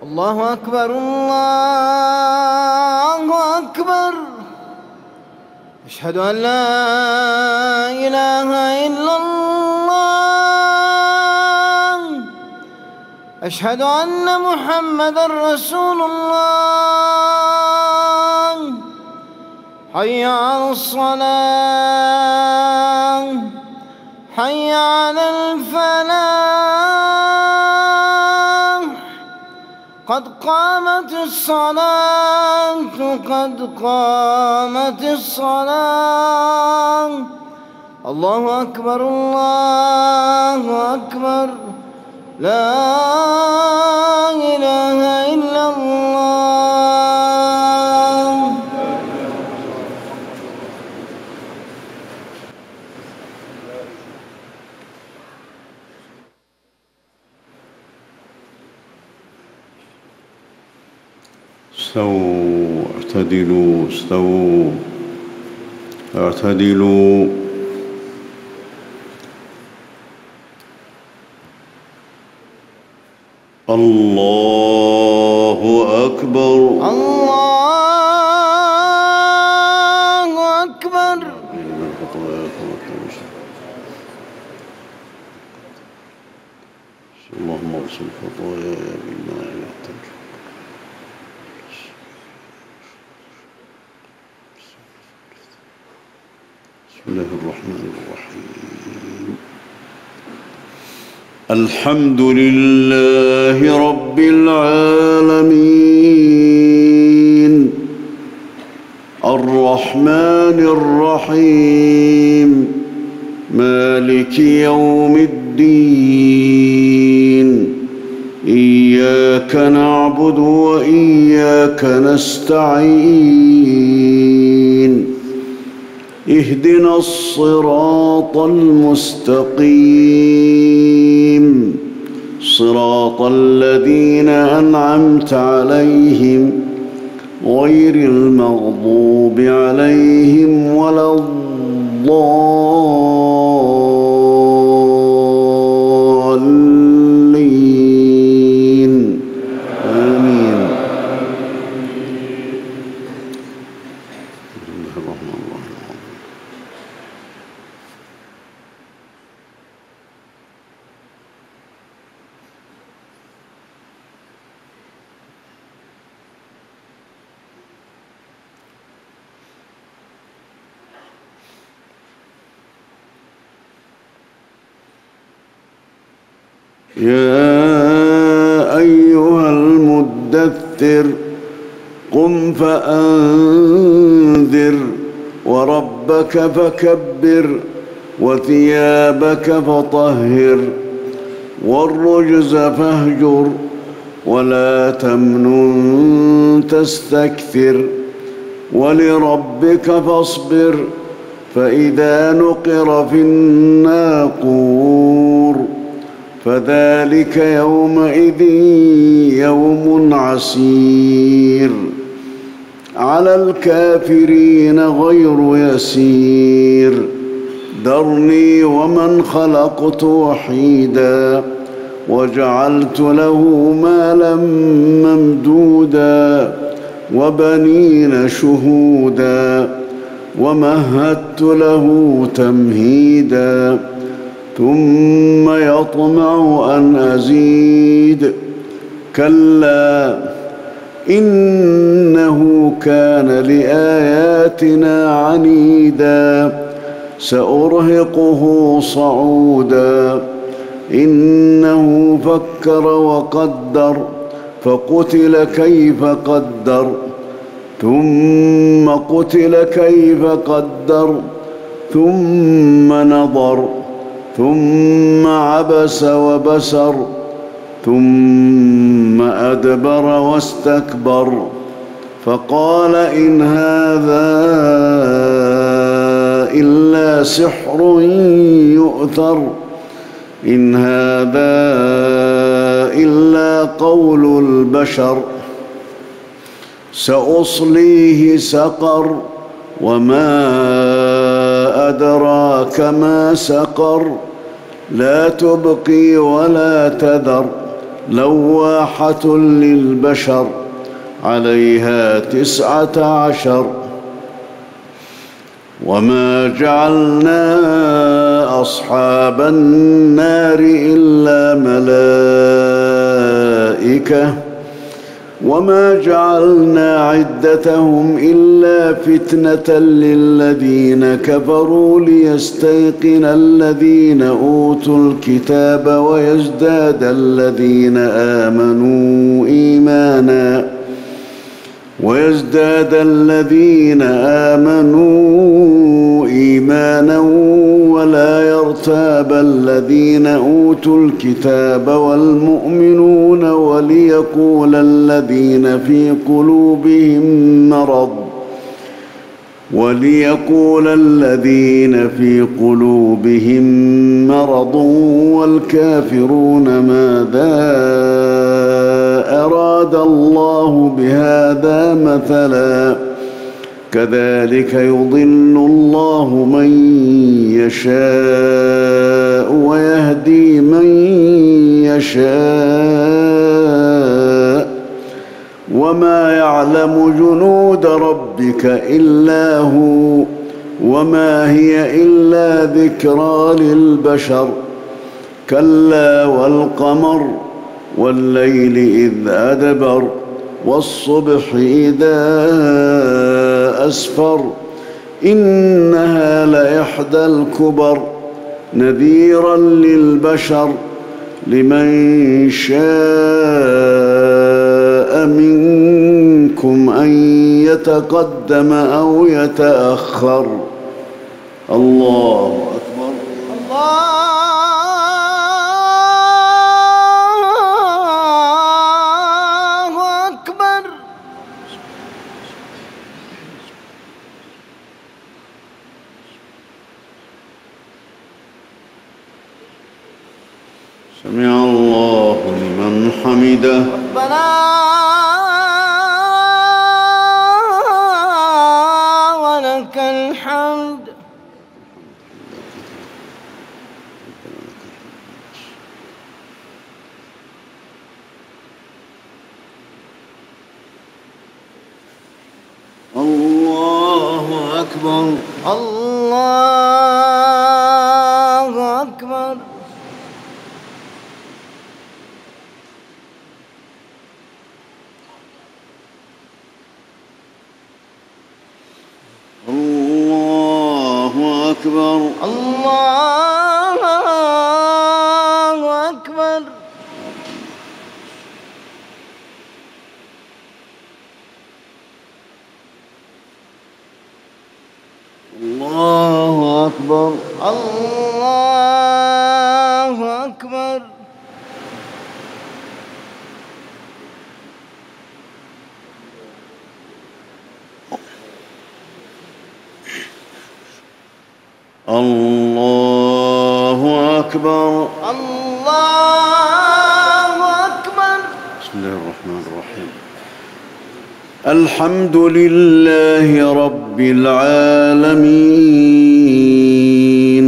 الله أكبر الله أكبر. أشهد أن لا إله إلا الله. أشهد أن محمدًا رسول الله. حي على الصلاة، حي على الفلاح. قد قامت الصلاة، قد قامت الصلاة. الله أكبر الله أكبر. لا إله إلا الله. استووا اعتدلوا، استووا اعتدلوا. الله أكبر الله أكبر. اللهم اغسل خطاياي بالماء والثلج. بسم الله الرحمن الرحيم. الحمد لله رب العالمين، الرحمن الرحيم، مالك يوم الدين. إياك نعبد وإياك نستعين. اهدنا الصراط المستقيم، صراط الذين أنعمت عليهم غير المغضوب عليهم ولا الضالين. آمين. بسم الله الرحمن الرحيم. يا أيها المدثر قم فأنذر وربك فكبر وثيابك فطهر والرجز فاهجر ولا تمنن تستكثر ولربك فاصبر فإذا نقر في الناقور فذلك يومئذ يوم عسير على الكافرين غير يسير. ذرني ومن خلقت وحيدا وجعلت له مالا ممدودا وبنين شهودا ومهدت له تمهيدا ثم يطمع أن أزيد. كلا إنه كان لآياتنا عنيدا سأرهقه صعودا. إنه فكر وقدر فقتل كيف قدر ثم قتل كيف قدر ثم نظر ثم عبس وبسر ثم أدبر واستكبر فقال إن هذا إلا سحر يؤثر. إن هذا إلا قول البشر. سأصليه سقر وما أدراك ما سقر. لا تبقي ولا تذر لواحة للبشر عليها 19. وما جعلنا أصحاب النار إلا ملائكة وما جعلنا عدتهم إلا فتنة للذين كفروا ليستيقن الذين أوتوا الكتاب ويزداد الذين آمنوا إيمانا ولا يرتاب الذين أوتوا الكتاب والمؤمنون وليقول الذين في قلوبهم مرض والكافرون ماذا أراد الله بهذا مثلا كذلك يضل الله من يشاء ويهدي من يشاء وما يعلم جنود ربك إلا هو وما هي إلا ذكرى للبشر كلا والقمر والليل إذ أدبر والصبح إذا أسفر إنها لإحدى الكبر نذيرا للبشر لمن شاء منكم أن يتقدم أو يتأخر. الله أكبر. الله أكبر. سمع الله لمن حمده. ربنا ولك الحمد. الله أكبر. الله أكبر. الله أكبر. الله أكبر. الله أكبر. الله أكبر. الله أكبر. الله أكبر. بسم الله الرحمن الرحيم. الحمد لله رب العالمين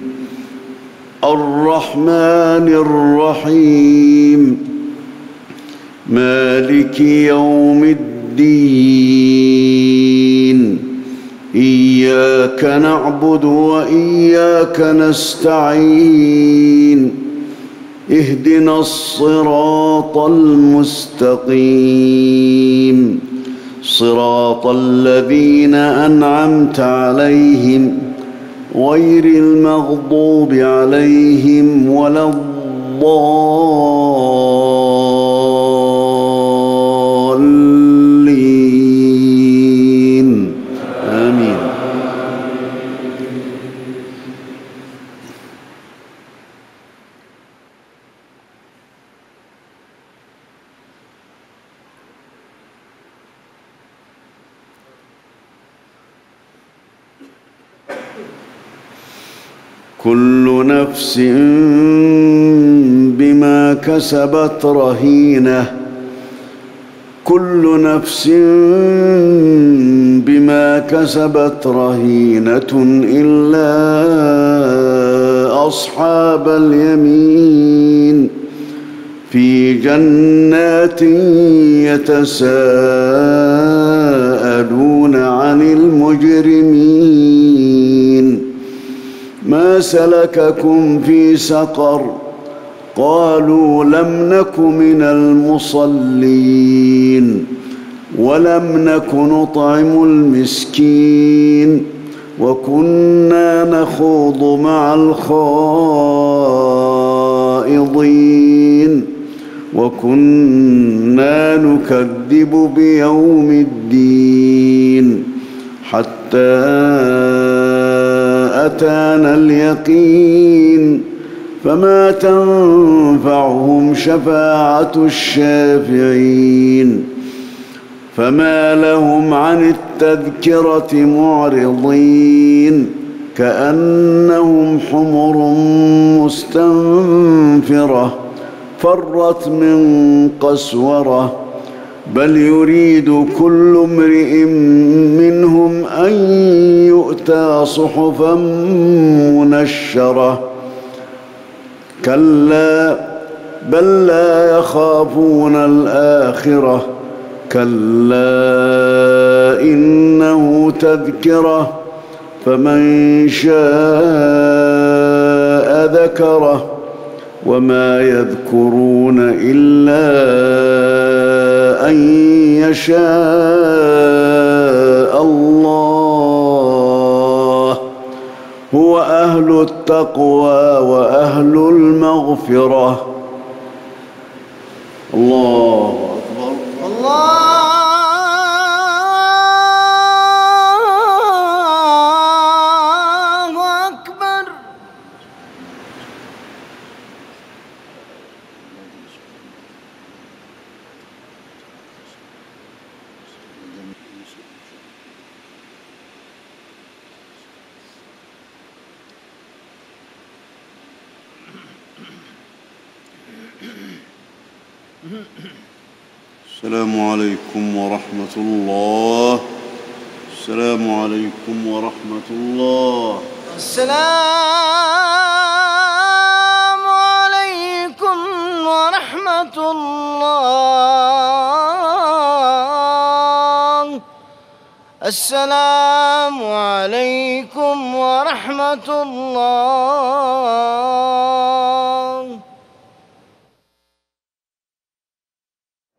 الرحمن الرحيم مالك يوم الدين إياك نعبد وإياك نستعين اهدنا الصراط المستقيم صراط الذين أنعمت عليهم غير المغضوب عليهم ولا الضالين آمين. كل نفس بما كسبت رهينة كل نفس بما كسبت رهينة إلا أصحاب اليمين في جنات يتساءلون عن المجرمين ما سلككم في سقر قالوا لم نك من المصلين ولم نك نطعم المسكين وكنا نخوض مع الخائضين وكنا نكذب بيوم الدين حتى أتانا اليقين فما تنفعهم شفاعة الشافعين فما لهم عن التذكرة معرضين كأنهم حمر مستنفرة فرت من قسورة بل يريد كل امرئ منهم أن يؤتى صحفا منشرة كلا بل لا يخافون الآخرة كلا إنه تذكرة فمن شاء ذكره وما يذكرون إلا أن يشاء الله هو أهل التقوى وأهل المغفرة. الله أكبر. الله أكبر. السلام عليكم ورحمة الله. السلام عليكم ورحمة الله. السلام عليكم ورحمة الله. السلام عليكم ورحمة الله.